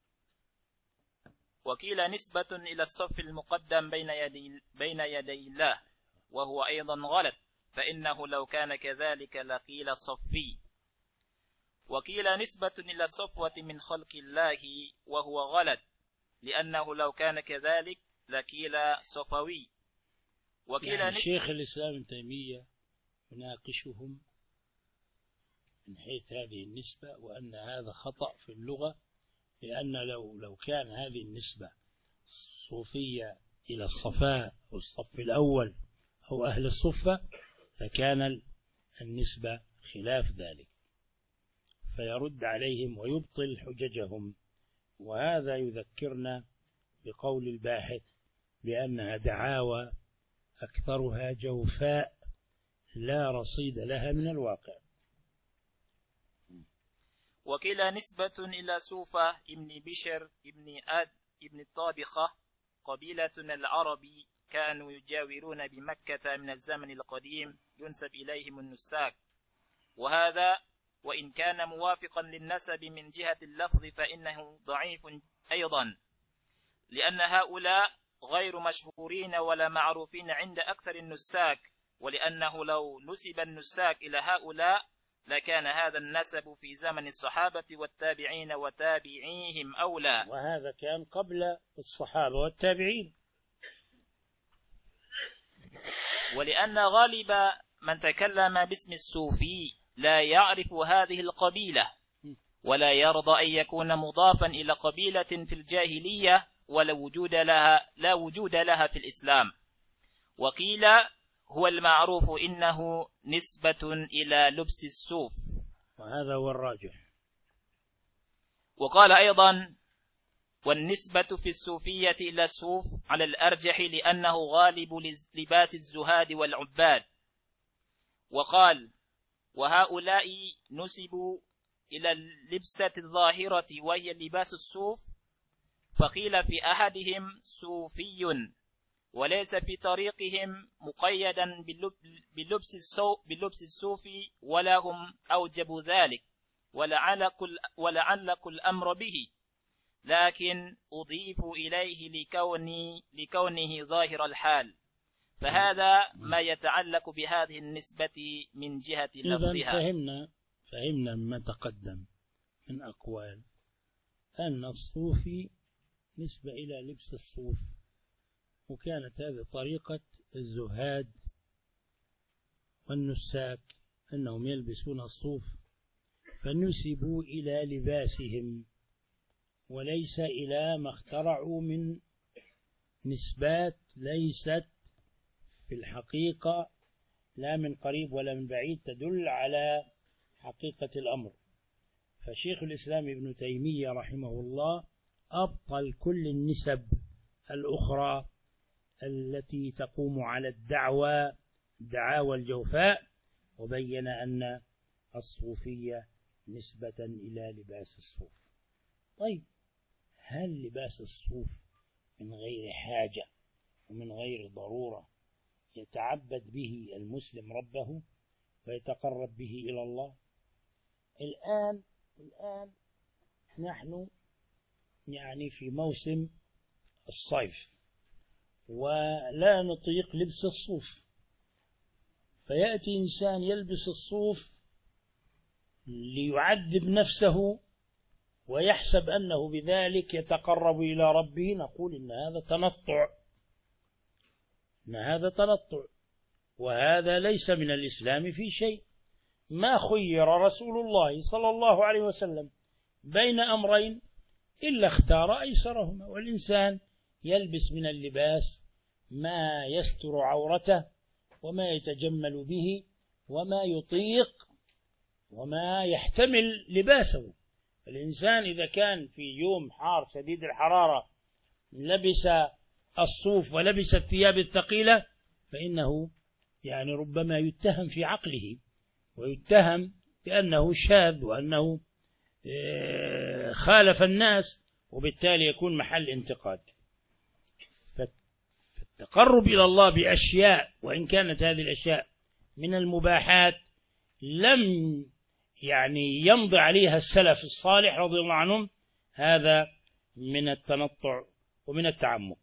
وقيل نسبة إلى الصف المقدم بين يدي الله، وهو أيضا غلط، فإنه لو كان كذلك لقيل صفي. وقيل نسبة إلى الصفوة من خلق الله، وهو غلط، لأنه لو كان كذلك لقيل صفوي. وقيل يعني شيخ الإسلام ابن تيمية يناقشهم من حيث هذه النسبة، وأن هذا خطأ في اللغة، لأن لو كان هذه النسبة صوفية إلى الصفاء أو الصف الأول أو أهل الصفة فكان النسبة خلاف ذلك، فيرد عليهم ويبطل حججهم. وهذا يذكرنا بقول الباحث بأنها دعاوى أكثرها جوفاء لا رصيد لها من الواقع. وقيل نسبة إلى سوفة ابن بشر ابن الطابخة، قبيلة العرب كانوا يجاورون بمكة من الزمن القديم، ينسب إليهم النساك. وهذا وإن كان موافقا للنسب من جهة اللفظ فإنه ضعيف أيضا، لأن هؤلاء غير مشهورين ولا معروفين عند أكثر النساك، ولأنه لو نسب النساك إلى هؤلاء لكان هذا النسب في زمن الصحابة والتابعين وتابعيهم أولى، وهذا كان قبل الصحابة والتابعين. ولأن غالب من تكلم باسم الصوفي لا يعرف هذه القبيلة، ولا يرضى أن يكون مضافا إلى قبيلة في الجاهلية ولا وجود لها في الإسلام. وقيل هو المعروف إنه نسبة إلى لبس الصوف، وهذا هو الراجح. وقال أيضا والنسبة في الصوفية إلى الصوف على الأرجح لأنه غالب لباس الزهاد والعباد. وقال وهؤلاء نسبوا إلى اللبسة الظاهرة وهي لباس الصوف، فقيل في أحدهم صوفي وليس في طريقهم مقيدا بلبس الصوف، ولا هم أوجبوا ذلك، ولعل كل أمر به، لكن أضيف إليه لكونه ظاهر الحال، فهذا ما يتعلق بهذه النسبة من جهة لفظها. فهمنا مما تقدم من أقوال أن الصوفي نسبة إلى لبس الصوف، وكانت هذه طريقة الزهاد والنساك أنهم يلبسون الصوف، فنسبوا إلى لباسهم وليس إلى ما اخترعوا من نسبات ليست في الحقيقة لا من قريب ولا من بعيد تدل على حقيقة الأمر. فشيخ الإسلام ابن تيمية رحمه الله أبطل كل النسب الأخرى التي تقوم على دعاوى الجوفاء، وبين أن الصوفية نسبة إلى لباس الصوف. طيب، هل لباس الصوف من غير حاجة ومن غير ضرورة يتعبد به المسلم ربه ويتقرب به إلى الله؟ الآن نحن يعني في موسم الصيف ولا نطيق لبس الصوف، فيأتي إنسان يلبس الصوف ليعذب نفسه ويحسب أنه بذلك يتقرب إلى ربه، نقول إن هذا تنطع، وهذا ليس من الإسلام في شيء. ما خير رسول الله صلى الله عليه وسلم بين أمرين إلا اختار أيسرهما، والإنسان يلبس من اللباس ما يستر عورته وما يتجمل به وما يطيق وما يحتمل لباسه، الإنسان إذا كان في يوم حار شديد الحرارة لبس الصوف ولبس الثياب الثقيلة فإنه يعني ربما يتهم في عقله ويتهم بأنه شاذ وأنه خالف الناس، وبالتالي يكون محل انتقاد. فالتقرب إلى الله بأشياء وإن كانت هذه الأشياء من المباحات لم يعني يمضي عليها السلف الصالح رضي الله عنهم، هذا من التنطع ومن التعمق.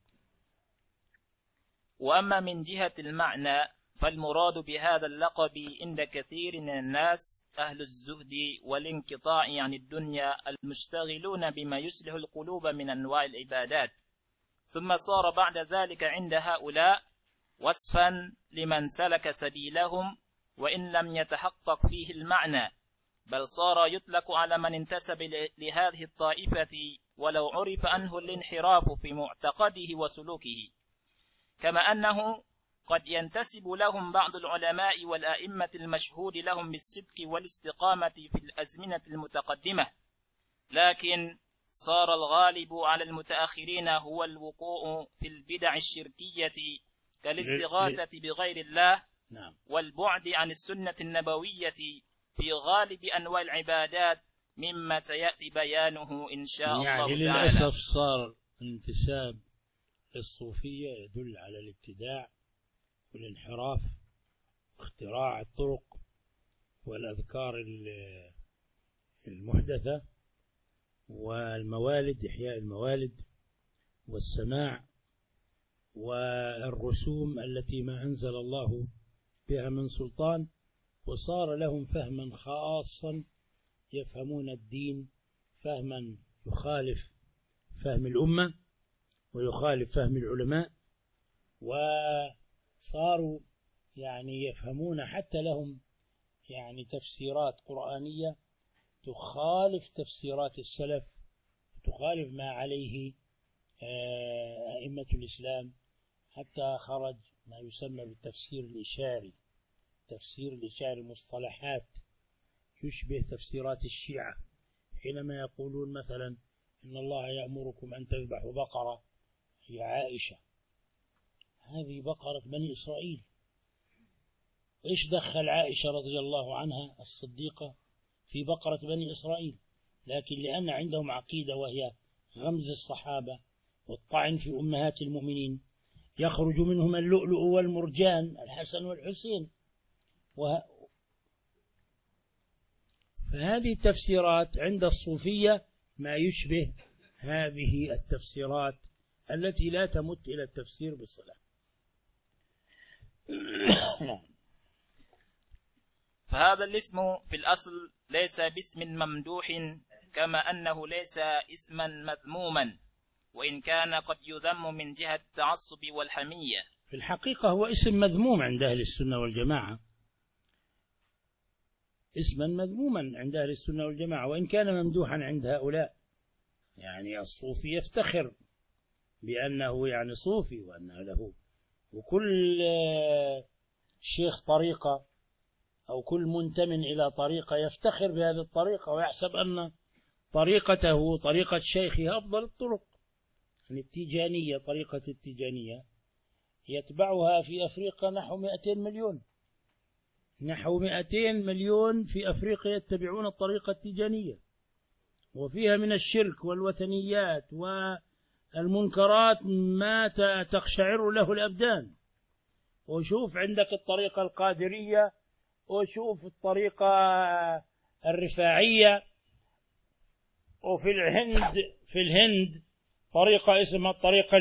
وأما من جهة المعنى فالمراد بهذا اللقب عند كثير من الناس أهل الزهد والانقطاع عن الدنيا المشتغلون بما يصلح القلوب من أنواع العبادات، ثم صار بعد ذلك عند هؤلاء وصفا لمن سلك سبيلهم وإن لم يتحقق فيه المعنى، بل صار يطلق على من انتسب لهذه الطائفة ولو عرف عنه الانحراف في معتقده وسلوكه، كما أنه قد ينتسب لهم بعض العلماء والأئمة المشهود لهم بالصدق والاستقامة في الأزمنة المتقدمة، لكن صار الغالب على المتأخرين هو الوقوع في البدع الشركية كالاستغاثة بغير الله والبعد عن السنة النبوية في غالب أنواع العبادات، مما سيأتي بيانه إن شاء الله تعالى. يعني للأسف صار الانتساب للصوفية يدل على الابتداع والانحراف واختراع الطرق والأذكار المحدثة والموالد، إحياء الموالد والسماع والرسوم التي ما أنزل الله بها من سلطان، وصار لهم فهما خاصا يفهمون الدين فهما يخالف فهم الأمة ويخالف فهم العلماء، وصاروا يعني يفهمون حتى لهم يعني تفسيرات قرآنية تخالف تفسيرات السلف، تخالف ما عليه أئمة الإسلام، حتى خرج ما يسمى بالتفسير الإشاري. تفسير الإشاري مصطلحات يشبه تفسيرات الشيعة حينما يقولون مثلا إن الله يأمركم أن تذبحوا بقرة يا عائشة، هذه بقرة بني إسرائيل، إيش دخل عائشة رضي الله عنها الصديقة في بقرة بني إسرائيل؟ لكن لأن عندهم عقيدة وهي غمز الصحابة والطعن في أمهات المؤمنين، يخرج منهم اللؤلؤ والمرجان الحسن والحسين. فهذه التفسيرات عند الصوفية ما يشبه هذه التفسيرات التي لا تمت إلى التفسير بالصلاة. فهذا الاسم في الأصل ليس باسم ممدوح، كما أنه ليس اسما مذموما، وإن كان قد يذم من جهة التعصب والحمية. في الحقيقة هو اسم مذموم عند أهل السنة والجماعة، اسما مذموما عند أهل السنة والجماعة، وإن كان ممدوحا عند هؤلاء. يعني الصوفي يفتخر بأنه يعني صوفي وأنه له، وكل شيخ طريقة أو كل منتمن إلى طريقة يفتخر بهذه الطريقة ويحسب أن طريقته طريقة شيخه أفضل الطرق. يعني التيجانية، طريقة التيجانية يتبعها في أفريقيا نحو 200 مليون، نحو 200 مليون في أفريقيا يتبعون الطريقة التيجانية، وفيها من الشرك والوثنيات والمنكرات ما تقشعر له الأبدان. وشوف عندك الطريقة القادرية، وشوف الطريقة الرفاعية، وفي الهند طريقة اسمها الطريقة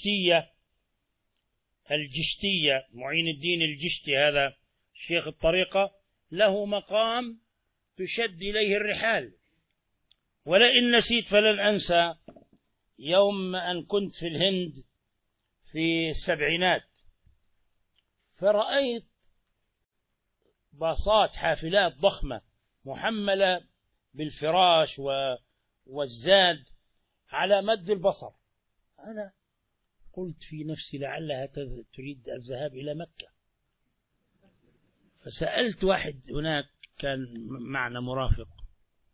الجشتية. معين الدين الجشتي هذا شيخ الطريقة، له مقام تشد إليه الرحال. ولئن نسيت فلن أنسى يوم أن كنت في الهند في السبعينات، فرأيت باصات حافلات ضخمة محملة بالفراش والزاد على مد البصر. أنا قلت في نفسي لعلها تريد الذهاب إلى مكة، فسألت واحد هناك كان معنا مرافق،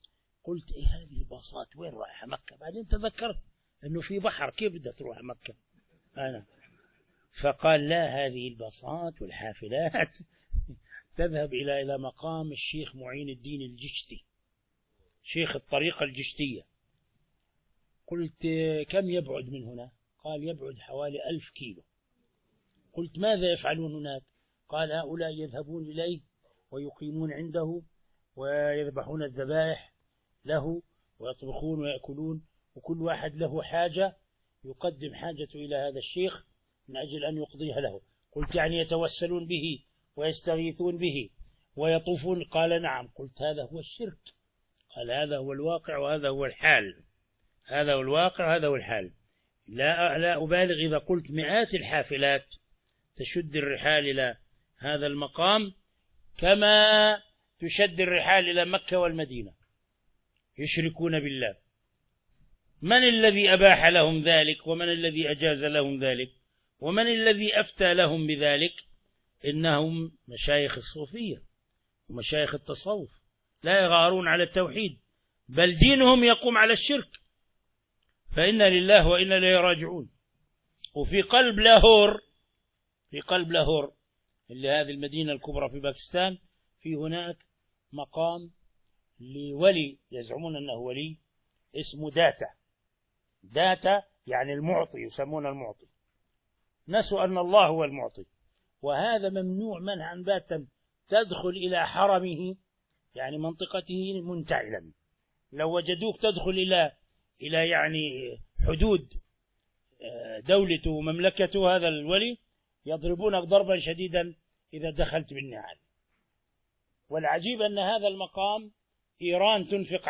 قلت إيه هذه الباصات وين رايحة مكة؟ بعدين تذكرت أنه في بحر، كيف بدها تروح مكة أنا؟ فقال لا، هذه الباصات والحافلات تذهب إلى مقام الشيخ معين الدين الجشتي، شيخ الطريقة الجشتية. قلت كم يبعد من هنا؟ قال يبعد حوالي 1000 كيلو. قلت ماذا يفعلون هناك؟ قال هؤلاء يذهبون إليه ويقيمون عنده ويذبحون الذبائح له ويطبخون ويأكلون، وكل واحد له حاجة يقدم حاجته إلى هذا الشيخ من أجل أن يقضيها له. قلت يعني يتوسلون به ويستغيثون به ويطوفون؟ قال نعم. قلت هذا هو الشرك. قال هذا هو الواقع وهذا هو الحال، هذا هو الواقع وهذا هو الحال. لا أبالغ إذا قلت مئات الحافلات تشد الرحال إلى هذا المقام كما تشد الرحال إلى مكة والمدينة، يشركون بالله. من الذي أباح لهم ذلك؟ ومن الذي أجاز لهم ذلك؟ ومن الذي أفتى لهم بذلك؟ إنهم مشايخ الصوفية ومشايخ التصوف، لا يغارون على التوحيد، بل دينهم يقوم على الشرك. فإنا لله وإنا إليه راجعون. وفي قلب لاهور، في قلب لاهور اللي هذه المدينة الكبرى في باكستان، في هناك مقام لولي يزعمون أنه ولي اسمه داتا. داتا يعني المعطي، يسمون المعطي، نسوا أن الله هو المعطي. وهذا ممنوع منعا باتا تدخل إلى حرمه، يعني منطقته منتعلا. لو وجدوك تدخل إلى يعني حدود دولته ومملكته هذا الولي يضربونك ضربا شديدا إذا دخلت بالنعال. والعجيب أن هذا المقام إيران تنفق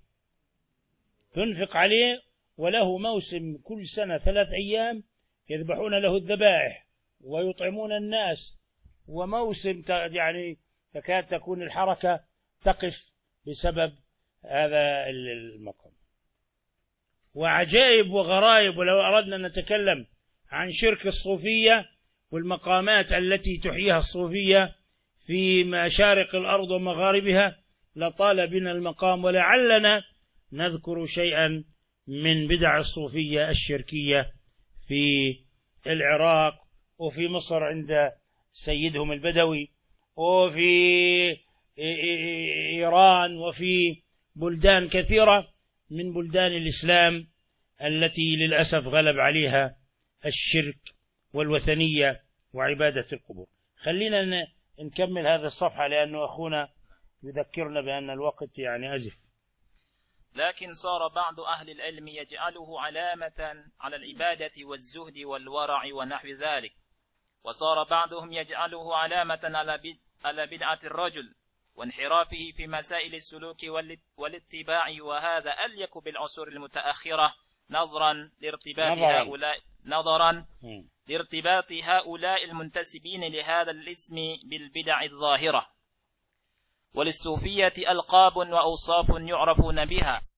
عليه، وله موسم كل سنة 3 أيام يذبحون له الذبائح ويطعمون الناس، وموسم يعني تكاد تكون الحركة تقف بسبب هذا المقام. وعجائب وغرائب. ولو أردنا أن نتكلم عن شرك الصوفية والمقامات التي تحييها الصوفية في مشارق الأرض ومغاربها لطال بنا المقام، ولعلنا نذكر شيئا من بدع الصوفية الشركية في العراق وفي مصر عند سيدهم البدوي، وفي إيران، وفي بلدان كثيرة من بلدان الإسلام التي للأسف غلب عليها الشرك والوثنية وعبادة القبور. خلينا نكمل هذا الصفحة لأنه أخونا يذكرنا بأن الوقت يعني أزف. لكن صار بعض أهل العلم يجعله علامة على العبادة والزهد والورع ونحو ذلك، وصار بعضهم يجعله علامة على بدعة الرجل وانحرافه في مسائل السلوك والاتباع، وهذا أليق بالعصور المتأخرة نظرا لارتباط هؤلاء المنتسبين لهذا الاسم بالبدع الظاهرة. وللصوفية ألقاب وأوصاف يعرفون بها،